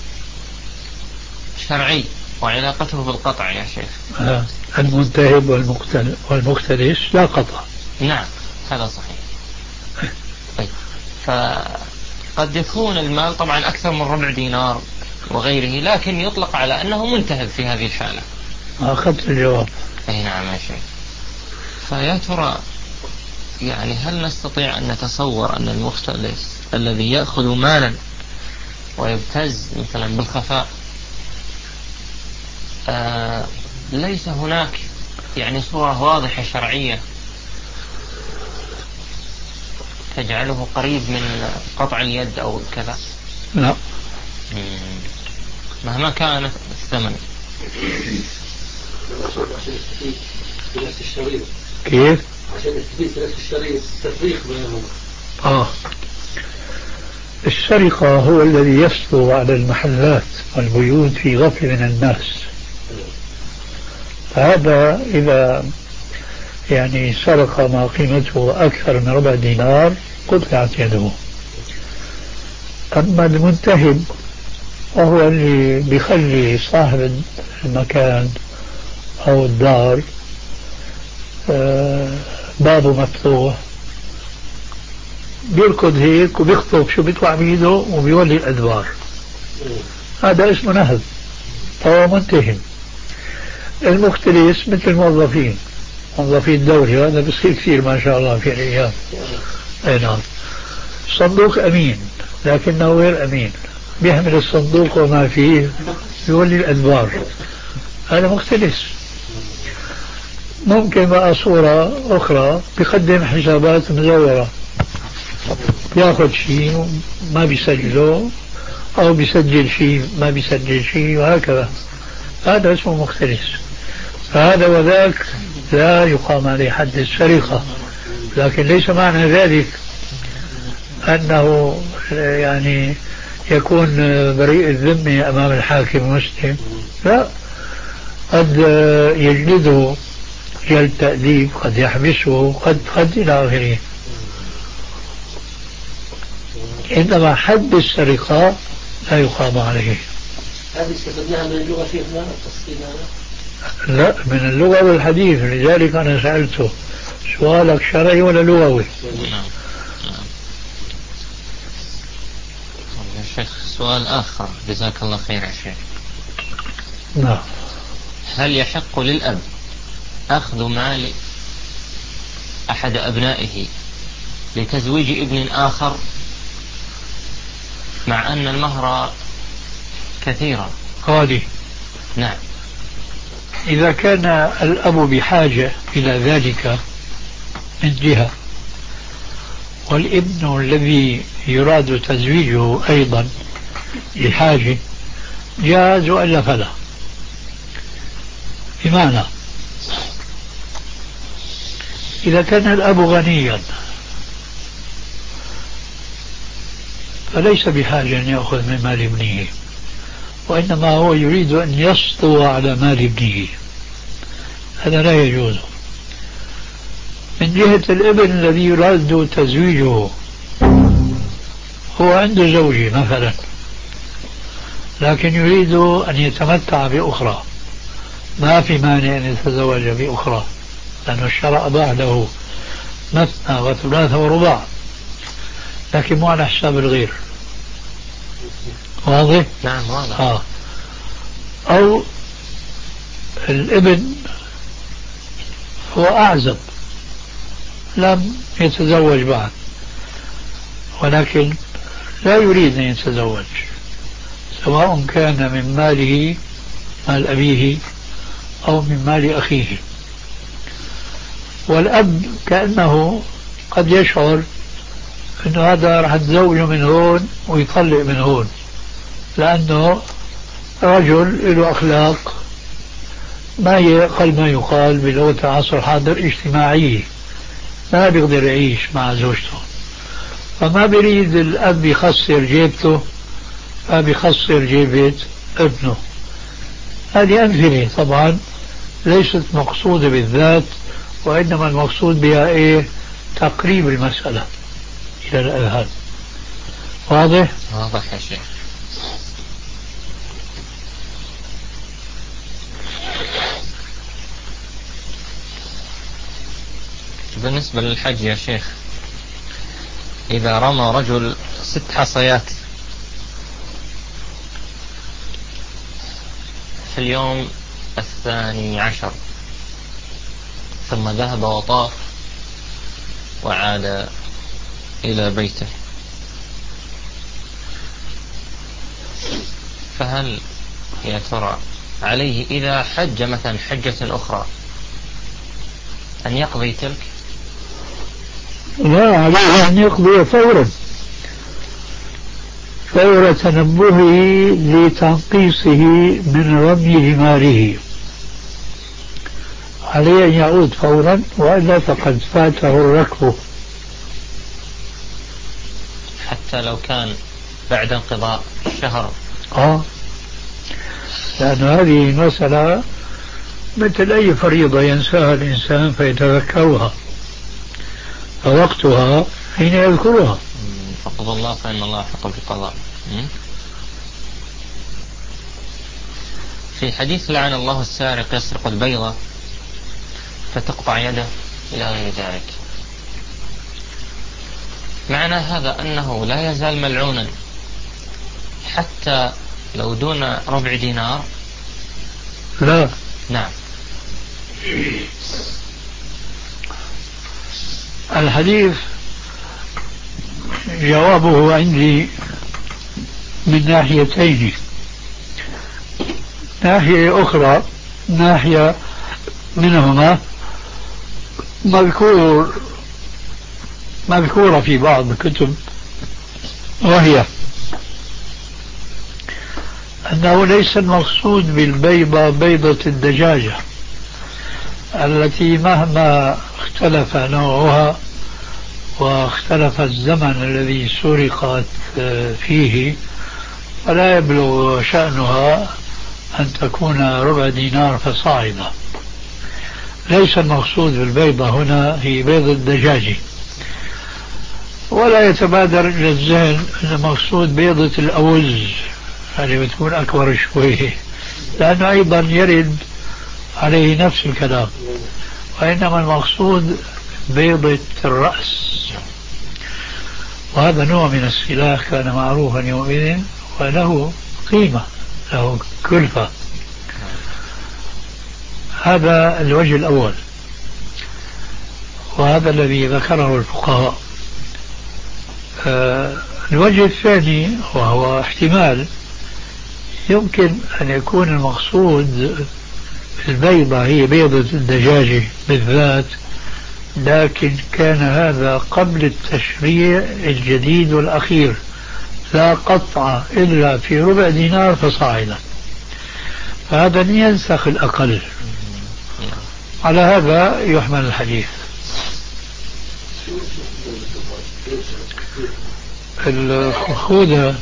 Speaker 2: شرعي، وعلاقته بالقطع يا شيخ.
Speaker 3: آه. المنتهب والمختلس لا قطع.
Speaker 2: نعم هذا صحيح. طيب. فقد يكون المال طبعا أكثر من ربع دينار وغيره، لكن يطلق على أنه منتهب في هذه الحالة.
Speaker 3: أخذت الجواب.
Speaker 2: أي نعم يا شيخ. فيا ترى يعني هل نستطيع أن نتصور أن المختلس الذي يأخذ مالا ويبتز مثلا بالخفاء آه ليس هناك يعني صورة واضحة شرعية تجعله قريب من قطع اليد أو كذا؟
Speaker 3: لا،
Speaker 2: مهما كان الثمن.
Speaker 3: كيف؟
Speaker 6: عشان التثبيت نفس الشريط، التفريق بينهم.
Speaker 3: آه السرقة هو الذي يسطو على المحلات والبيوت في غفل من الناس. فهذا إذا يعني سرق ما قيمته أكثر من ربع دينار قطعت يده. أما المنتهب وهو اللي بيخلي صاحب المكان أو الدار آه بابه مفتوح، بيركض هيك وبيخطف شو بيطلع بيده وبيولي الأدوار، هذا اسمه نهب فهو منتهب. المختلس مثل الموظفين، موظفين الدولة، هذا بصير كثير ما شاء الله في الأيام. أي نعم. صندوق أمين لكنه غير أمين، بيحمل الصندوق وما فيه يولي الأدوار، هذا مختلس. ممكن بقى صورة أخرى بيقدم حسابات مزورة، بياخذ شيء ما بيسجله أو بيسجل شيء ما بيسجل شيء وهكذا، هذا اسمه مختلس. فهذا وذاك لا يقام عليه حد السرقة، لكن ليس معنى ذلك أنه يعني يكون بريء الذمة أمام الحاكم المسلم، لا، قد يجلده جلد تأديب، قد يحبسه، قد قد إلى آخره. إنما حد السرقة لا يقام عليه.
Speaker 6: هذه استفدناها من اللغة شيخنا تفصيلها؟
Speaker 3: لا، من اللغة والحديث، لذلك أنا سألته سؤالك شرعي ولا لغوي؟
Speaker 2: نعم. يا شيخ سؤال آخر جزاك الله خير يا شيخ.
Speaker 3: نعم.
Speaker 2: هل يحق للأب أخذ مال أحد أبنائه لتزويج ابن آخر مع أن المهر كثيرا؟
Speaker 3: غالي.
Speaker 2: نعم.
Speaker 3: إذا كان الأب بحاجة إلى ذلك من جهة، والابن الذي يراد تزويجه أيضا بحاجة، جاز وإلا فلا. بمعنى إذا كان الأب غنيا فليس بحاجة أن يأخذ من مال ابنه، وإنما هو يريد أن يسطو على مال ابنه، هذا لا يجوز. من جهة الابن الذي يراد تزويجه، هو عنده زوجة مثلا لكن يريد أن يتمتع بأخرى، ما في مانع أن يتزوج بأخرى، لأن الشرع أباح له مثنى وثلاثة ورباع، لكن مو على حساب الغير. واضح؟
Speaker 2: نعم واضح.
Speaker 3: آه. أو الابن هو أعزب لم يتزوج بعد، ولكن لا يريد أن يتزوج، سواء كان من ماله مال أبيه أو من مال أخيه. والأب كأنه قد يشعر أنه هذا راح يتزوجه من هون ويطلق من هون، لأنه رجل له أخلاق ما هي أقل ما يقال بلغة العصر الحاضر اجتماعية، ما بيقدر يعيش مع زوجته، فما بيريد الأب يخسر جيبته فبيخسر جيبة ابنه. هذه أمثلة طبعا ليست مقصودة بالذات، وإنما المقصود بها إيه؟ تقريب المسألة إلى الأذهان. واضح؟
Speaker 2: واضح يا شيخ. بالنسبة للحج يا شيخ، إذا رمى رجل ست حصيات في اليوم الثاني عشر ثم ذهب وطاف وعاد إلى بيته، فهل يا ترى عليه إذا حج مثلا حجة أخرى أن يقضي تلك؟
Speaker 3: لا، عليه أن يقضي فورا فور تنبهه لتنقيصه من رمي جماره، عليه أن يعود فورا وإلا فقد فاته الركب.
Speaker 2: حتى لو كان بعد انقضاء الشهر.
Speaker 3: آه، لأن هذه مسألة مثل أي فريضة ينساها الإنسان فيتذكرها، فوقتها حين يذكرها.
Speaker 2: فقضى الله فإن الله حق بالقضاء. في حديث لعن الله السارق يسرق البيضة فتقطع يده إلى غير ذلك، معنى هذا أنه لا يزال ملعونا حتى لو دون ربع دينار؟
Speaker 3: لا.
Speaker 2: نعم.
Speaker 3: الحديث جوابه عندي من ناحيتين. ناحية أخرى، ناحية منهما مذكور مذكورة في بعض الكتب، وهي أنه ليس المقصود بالبيضة بيضة الدجاجة التي مهما اختلف نوعها واختلف الزمن الذي سرقت فيه فلا يبلغ شأنها أن تكون ربع دينار فصاعدا. ليس المقصود بالبيضة هنا هي بيض الدجاج، ولا يتبادر إلى الذهن أن المقصود بيضة الأوز هذه بتكون أكبر شويه، لأنه أيضا يرد عليه نفس الكلام، وإنما المقصود بيضة الرأس، وهذا نوع من السلاح كان معروفا يومئذ وله قيمة، له كلفة. هذا الوجه الأول، وهذا الذي ذكره الفقهاء. آه الوجه الثاني وهو احتمال يمكن أن يكون المقصود البيضة هي بيضة الدجاجة بالذات، لكن كان هذا قبل التشريع الجديد والأخير، لا قطع إلا في ربع دينار فصاعدا. فهذا ينسخ الأقل. على هذا يحمل الحديث. الخوذة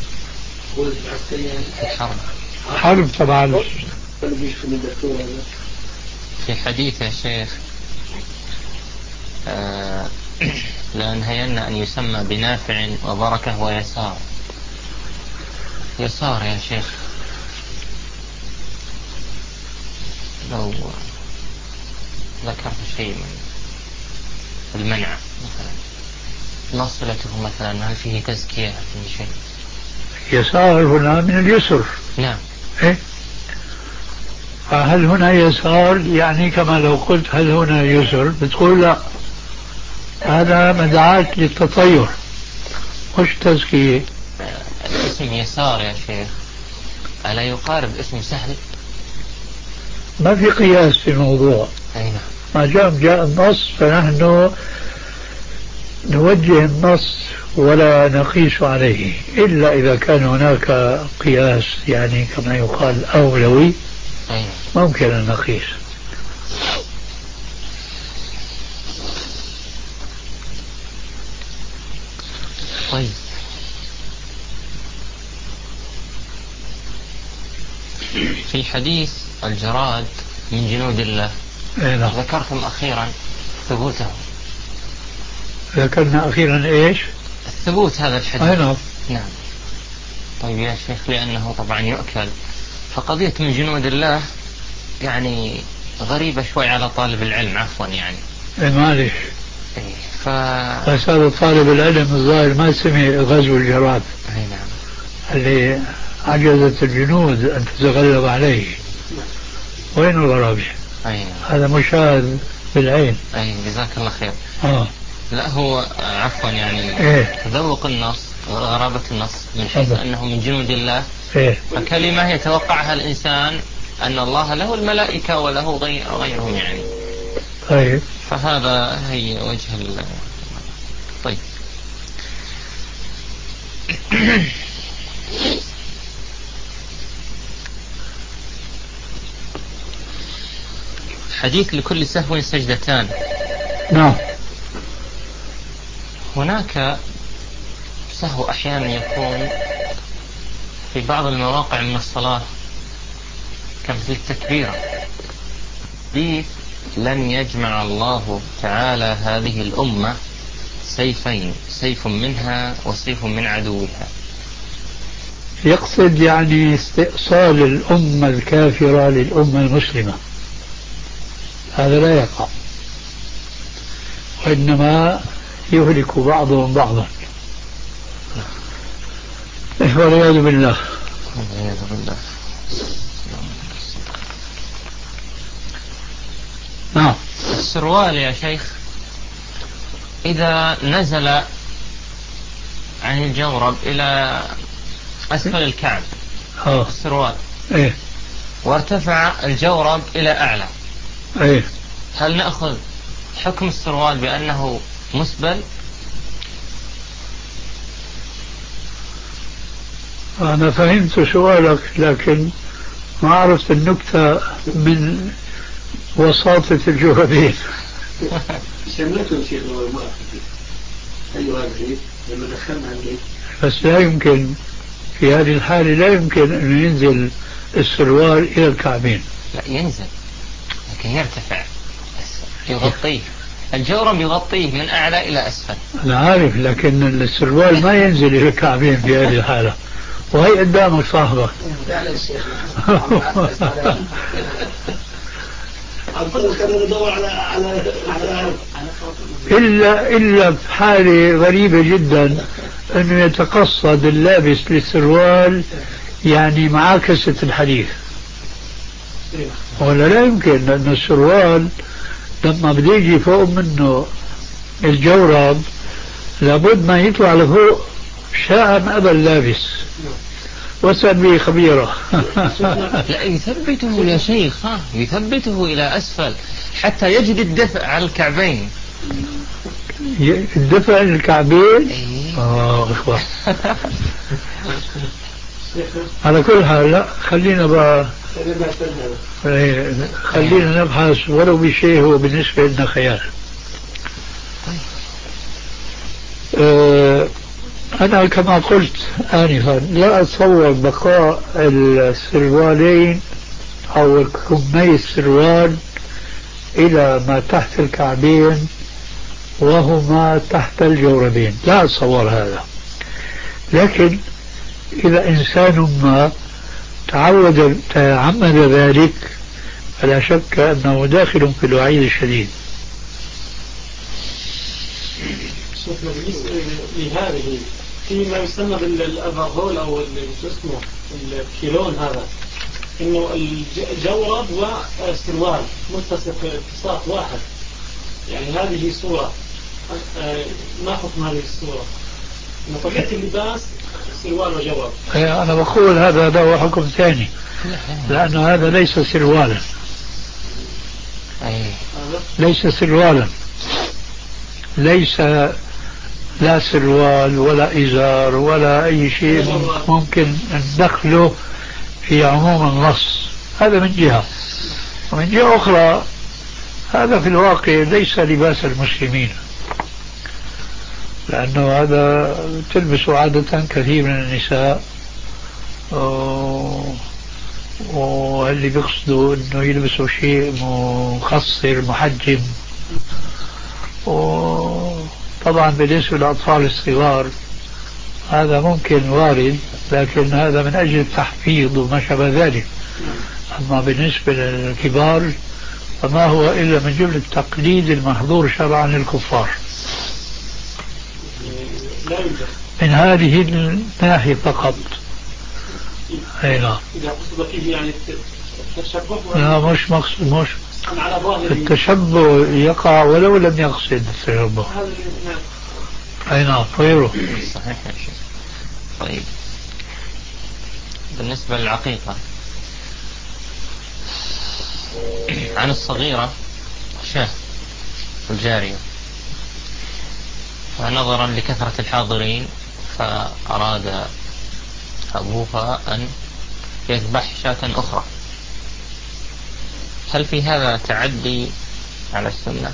Speaker 3: حرب طبعا.
Speaker 2: في حديث يا شيخ آه لأنهين أن يسمى بنافع وبركة ويسار. يسار يا شيخ لو ذكرت شيء من المنع مثلا ما صلته مثلا، هل فيه تزكية فيه شيء؟
Speaker 3: يسار هنا من اليسر.
Speaker 2: نعم.
Speaker 3: إيه؟ فهل هنا يسار يعني كما لو قلت هل هنا يسر بتقول لا، هذا مدعاة للتطير مش تزكية.
Speaker 2: اسم يسار يا شيخ ألا يقارب اسم سهل؟
Speaker 3: ما في قياس في الموضوع.
Speaker 2: أين؟
Speaker 3: ما جاء جاء النص فنحن نوجه النص ولا نقيس عليه إلا إذا كان هناك قياس يعني كما يقال أولوي ممكن أن نقيس.
Speaker 2: طيب في حديث الجراد من جنود الله ذكرتم أخيرا ثبوته.
Speaker 3: ذكرنا أخيرا إيش؟
Speaker 2: الثبوت هذا الحديث.
Speaker 3: نعم.
Speaker 2: نعم. طيب يا شيخ لأنه طبعا يؤكل، فقضية من جنود الله يعني غريبة شوي على طالب العلم عفوا يعني.
Speaker 3: إيه معلش.
Speaker 2: إيه ف...
Speaker 3: بس هذا طالب العلم الظاهر ما سمع غزو الجراد.
Speaker 2: أي نعم.
Speaker 3: اللي عجزت الجنود أن تتغلب عليه. وين الغرابة؟
Speaker 2: أي نعم.
Speaker 3: هذا مشاهد بالعين.
Speaker 2: أي جزاك الله خير.
Speaker 3: آه.
Speaker 2: لا هو عفوا يعني
Speaker 3: إيه؟
Speaker 2: تذوق النص غرابة النص من حيث أنه من جنود الله.
Speaker 3: إيه؟
Speaker 2: فكلمة يتوقعها الإنسان أن الله له الملائكة وله غيرهم يعني.
Speaker 3: طيب.
Speaker 2: فهذا هي وجه ال... طيب. حديث لكل سهو سجدتان.
Speaker 3: نعم.
Speaker 2: هناك سهو أحيانا يكون في بعض المواقع من الصلاة كمثل التكبيرة. حديث لن يجمع الله تعالى هذه الأمة سيفين، سيف منها وسيف من عدوها.
Speaker 3: يقصد يعني استئصال الأمة الكافرة للأمة المسلمة، هذا لا يقع، وإنما يهلك بعضهم بعضا. والعياذ بالله.
Speaker 2: والعياذ بالله.
Speaker 3: نعم.
Speaker 2: السروال يا شيخ إذا نزل عن الجورب إلى أسفل الكعب
Speaker 3: أوه.
Speaker 2: السروال
Speaker 3: إيه؟
Speaker 2: وارتفع الجورب إلى أعلى،
Speaker 3: إيه؟
Speaker 2: هل نأخذ حكم السروال بأنه مسبل؟
Speaker 3: أنا فهمت سؤالك لكن ما عرفت النكتة من وساطة الجوربين.
Speaker 6: سمعته شيخ ما أيوة هذا لما دخلنا عندي.
Speaker 3: بس لا يمكن في هذه الحالة لا يمكن أن ينزل السروال إلى الكعبين.
Speaker 2: لا ينزل لكن يرتفع يغطيه، الجورب يغطيه من أعلى إلى أسفل.
Speaker 3: أنا عارف لكن السروال ما ينزل إلى الكعبين في هذه الحالة، وهي قدامك صاحبك. إلا إلا في حالة غريبة جدا أنه يتقصد اللابس للسروال يعني معاكسة الحديث، ولا لا يمكن، لأن السروال لما بده يجي فوق منه الجورب لابد ما يطلع لفوق شاء ما أبى اللابس. واسأل به خبيرة.
Speaker 2: لا يثبته يا شيخ، ها يثبته إلى أسفل حتى يجد الدفء على الكعبين.
Speaker 3: الدفء على الكعبين؟
Speaker 2: إيه؟
Speaker 3: آه إخوة. على كل حال لا خلينا بقى خلينا نبحث ولو بشيء هو بالنسبة لنا خيال. أه أنا كما قلت آنفا لا أتصور بقاء السروالين أو كمي السروال إلى ما تحت الكعبين وهما تحت الجوربين، لا أتصور هذا. لكن إذا إنسان ما تعود تعمد ذلك فلا شك أنه داخل في الوعيد الشديد.
Speaker 5: شوفنا بالنسبة لهذه فيما يسمى بالأفرهول أو شو اسمه الكيلون، هذا إنه الجورب والسروال متصف اتصاف واحد، يعني هذه صورة ما حكم هذه الصورة؟ إن طبيعة اللباس سروال وجورب.
Speaker 3: أنا بقول هذا له حكم ثاني، لأن هذا ليس سروالا، ليس سروالا، ليس لا سروال ولا إزار ولا أي شيء ممكن ندخله في عموم النص. هذا من جهة، ومن جهة أخرى هذا في الواقع ليس لباس المسلمين، لأنه هذا تلبس عادة كثير من النساء، واللي بيقصدوا أنه يلبسوا شيء مخصر محجم. وطبعا بالنسبة للأطفال الصغار هذا ممكن وارد، لكن هذا من أجل التحفيظ وما شابه ذلك. أما بالنسبة للكبار فما هو إلا من جملة التقليد المحظور شرعا للكفار من هذه الناحية فقط. أي نعم. لا مش مقصد، مش التشبه يقع ولو لم يقصد التشبه. أي نعم غيره.
Speaker 2: صحيح يا شيخ. طيب بالنسبة للعقيقة عن الصغيرة شاه الجارية، فنظرا لكثرة الحاضرين فأراد أبوها أن يذبح شاة أخرى، هل في هذا تعدي على السنة؟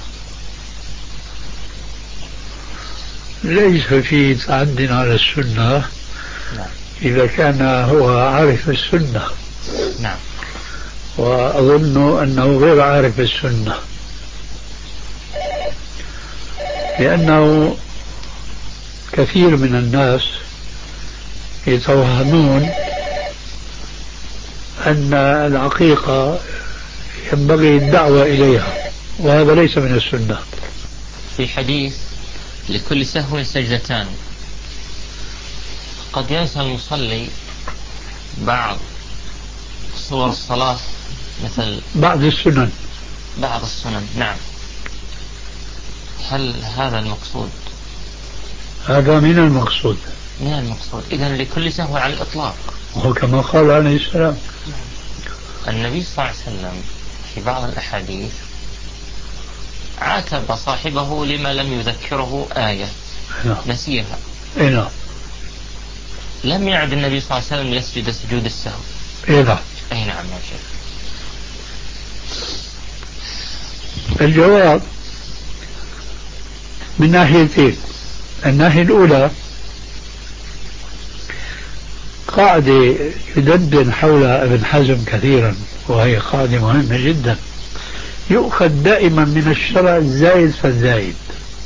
Speaker 3: ليس في تعد على السنة. نعم. إذا كان هو عارف السنة.
Speaker 2: نعم.
Speaker 3: وأظن أنه غير عارف السنة، لأنه كثير من الناس يتوهمون أن العقيقة ينبغي الدعوة إليها، وهذا ليس من السنة.
Speaker 2: في حديث لكل سهو سجدتان، قد ينسى المصلي بعض صور الصلاة مثل
Speaker 3: بعض السنن
Speaker 2: بعض السنن. نعم. هل هذا المقصود؟
Speaker 3: هذا من المقصود
Speaker 2: من المقصود إذن لكل سهو على الإطلاق،
Speaker 3: وكما قال عليه السلام.
Speaker 2: النبي صلى الله عليه وسلم في بعض الأحاديث عاتب صاحبه لما لم يذكره آية نسيها.
Speaker 3: إيه.
Speaker 2: لم يعد النبي صلى الله عليه وسلم يسجد سجود السهو.
Speaker 3: إيه.
Speaker 2: أي نعم يا شيخ.
Speaker 3: الجواب من ناحيتين. الناحية الأولى قاعدة يدندن حولها ابن حزم كثيرا، وهي قاعدة مهمة جدا. يؤخذ دائما من الشرع الزايد فالزايد.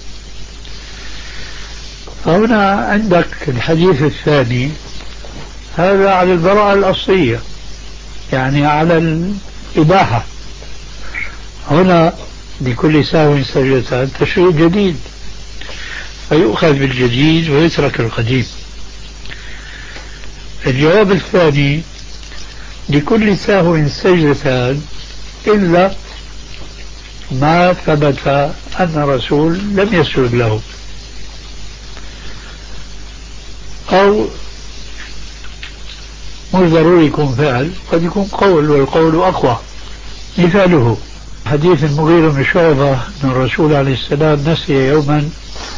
Speaker 3: فهنا عندك الحديث الثاني هذا على البراءة الأصلية، يعني على الإباحة. هنا لكل سهو سجدتان تشريع جديد، فيؤخذ بالجديد ويترك القديم. الجواب الثاني لكل سهو سجدتان إلا ما ثبت أن الرسول لم يسجد له، أو مش ضروري يكون فعل، قد يكون قول، والقول أقوى. مثاله حديث المغيرة بن شعبة أن الرسول عليه السلام نسي يوما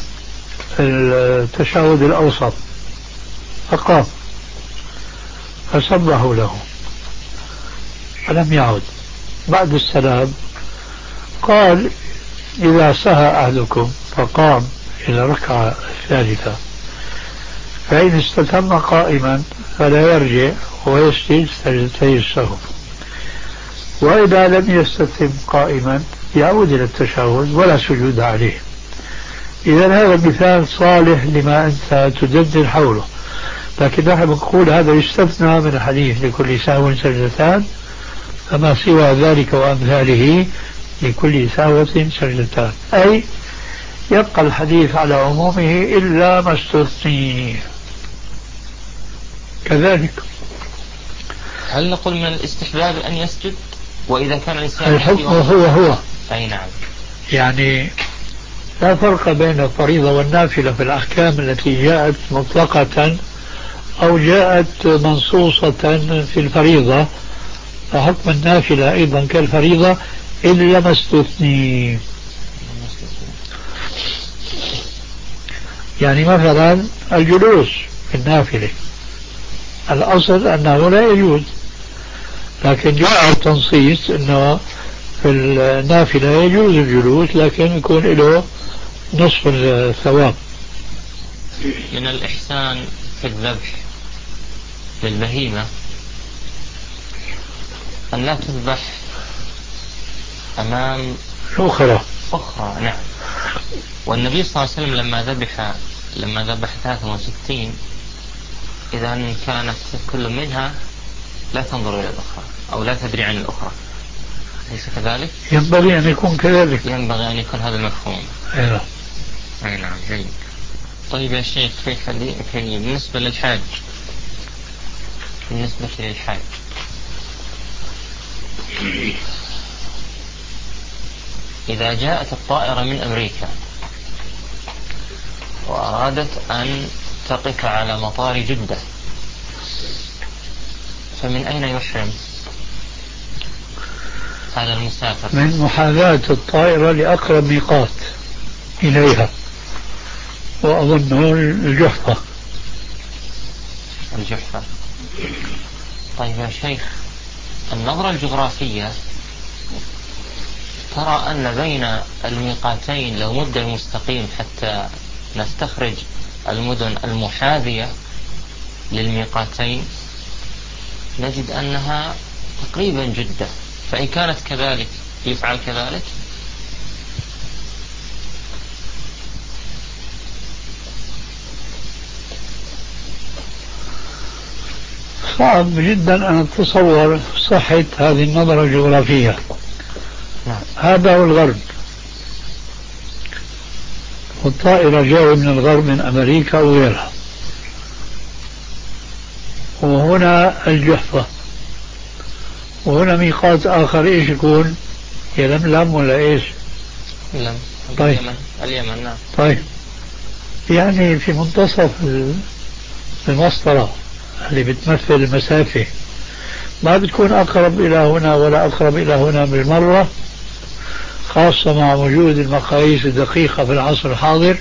Speaker 3: التشهد الأوسط فقام فصبحوا له. فلم يعد. بعد السلام قال إذا سهى أحدكم فقام إلى الركعة الثالثة فإن استتم قائما فلا يرجع ويسجد سجدتي السهو، وإذا لم يستتم قائما يعود إلى التشهد ولا سجود عليه. إذا هذا مثال صالح لما أنت تدندن حوله، لكن نحن نقول هذا يستثنى من الحديث لكل سهو سجدتان، فما سوى ذلك وأمثاله لكل سهوة سجدتان، أي يبقى الحديث على عمومه إلا ما استثني. كذلك
Speaker 2: هل نقول من الاستحباب أن يسجد وإذا كان الإنسان
Speaker 3: الحكم هو هو؟
Speaker 2: أي نعم.
Speaker 3: يعني لا فرق بين الفريضة والنافلة في الأحكام التي جاءت مطلقة أو جاءت منصوصة في الفريضة، فحكم النافلة أيضا كالفريضة إلا ما استثني. يعني مثلا الجلوس في النافلة الأصل أنه لا يجوز، لكن جاء التنصيص أنه في النافلة يجوز الجلوس لكن يكون له نصف الثواب.
Speaker 2: من الإحسان في الذبح للبهيمة أن لا تذبح أمام
Speaker 3: أخرى
Speaker 2: أخرى. نعم. والنبي صلى الله عليه وسلم لما ذبح لما ذبح ثلاثة وستين إذا كانت كل منها لا تنظر إلى الأخرى أو لا تدري عن الأخرى، أليس كذلك؟
Speaker 3: ينبغي أن يكون كذلك.
Speaker 2: ينبغي أن يكون هذا المفهوم.
Speaker 3: أيوة.
Speaker 2: أي نعم. جيد. طيب يا شيخ في حديث بالنسبة للحاج بالنسبة للحاج إذا جاءت الطائرة من أمريكا وأرادت أن تقف على مطار جدة فمن أين يحرم هذا المسافر؟
Speaker 3: من محاذاة الطائرة لأقرب ميقات إليها، وأظنه الجحفة.
Speaker 2: الجحفة. طيب يا شيخ النظرة الجغرافية ترى أن بين الميقاتين لو مد المستقيم حتى نستخرج المدن المحاذية للميقاتين نجد أنها تقريبا جدة، فإن كانت كذلك يفعل كذلك؟
Speaker 3: صعب جدا أن أتصور صحة هذه النظرة الجغرافية.
Speaker 2: نعم.
Speaker 3: هذا هو الغرب، والطائرة جاية من الغرب من أمريكا وغيرها، وهنا الجحفة، وهنا ميقات آخر إيش يكون؟ يلملم ولا إيش؟
Speaker 2: لم.
Speaker 3: طيب.
Speaker 2: اليمن. اليمن. نعم.
Speaker 3: طيب يعني في منتصف المسطرة اللي بتمثل المسافة، ما بتكون أقرب إلى هنا ولا أقرب إلى هنا بالمرة، خاصة مع وجود المقاييس الدقيقة في العصر الحاضر.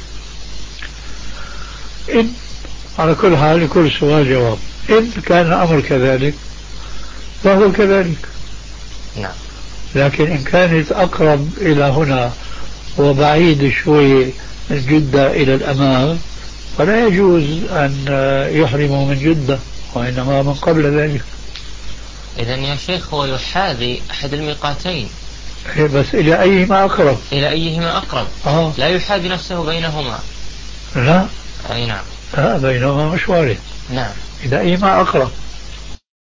Speaker 3: إن على كل حال لكل سؤال جواب، إن كان الأمر كذلك فهو كذلك.
Speaker 2: نعم.
Speaker 3: لكن إن كانت أقرب إلى هنا وبعيد شوي من جدة إلى الأمام فلا يجوز أن يحرموا من جدة، وإنما من قبل ذلك.
Speaker 2: إذن يا شيخ هو يحاذي أحد الميقاتين،
Speaker 3: بس إلى أيهما أقرب؟
Speaker 2: إلى أيهما أقرب.
Speaker 3: آه.
Speaker 2: لا يحاذي نفسه بينهما.
Speaker 3: لا.
Speaker 2: أي نعم.
Speaker 3: لا بينهما مش وارد.
Speaker 2: نعم.
Speaker 3: إلى أيهما أقرب.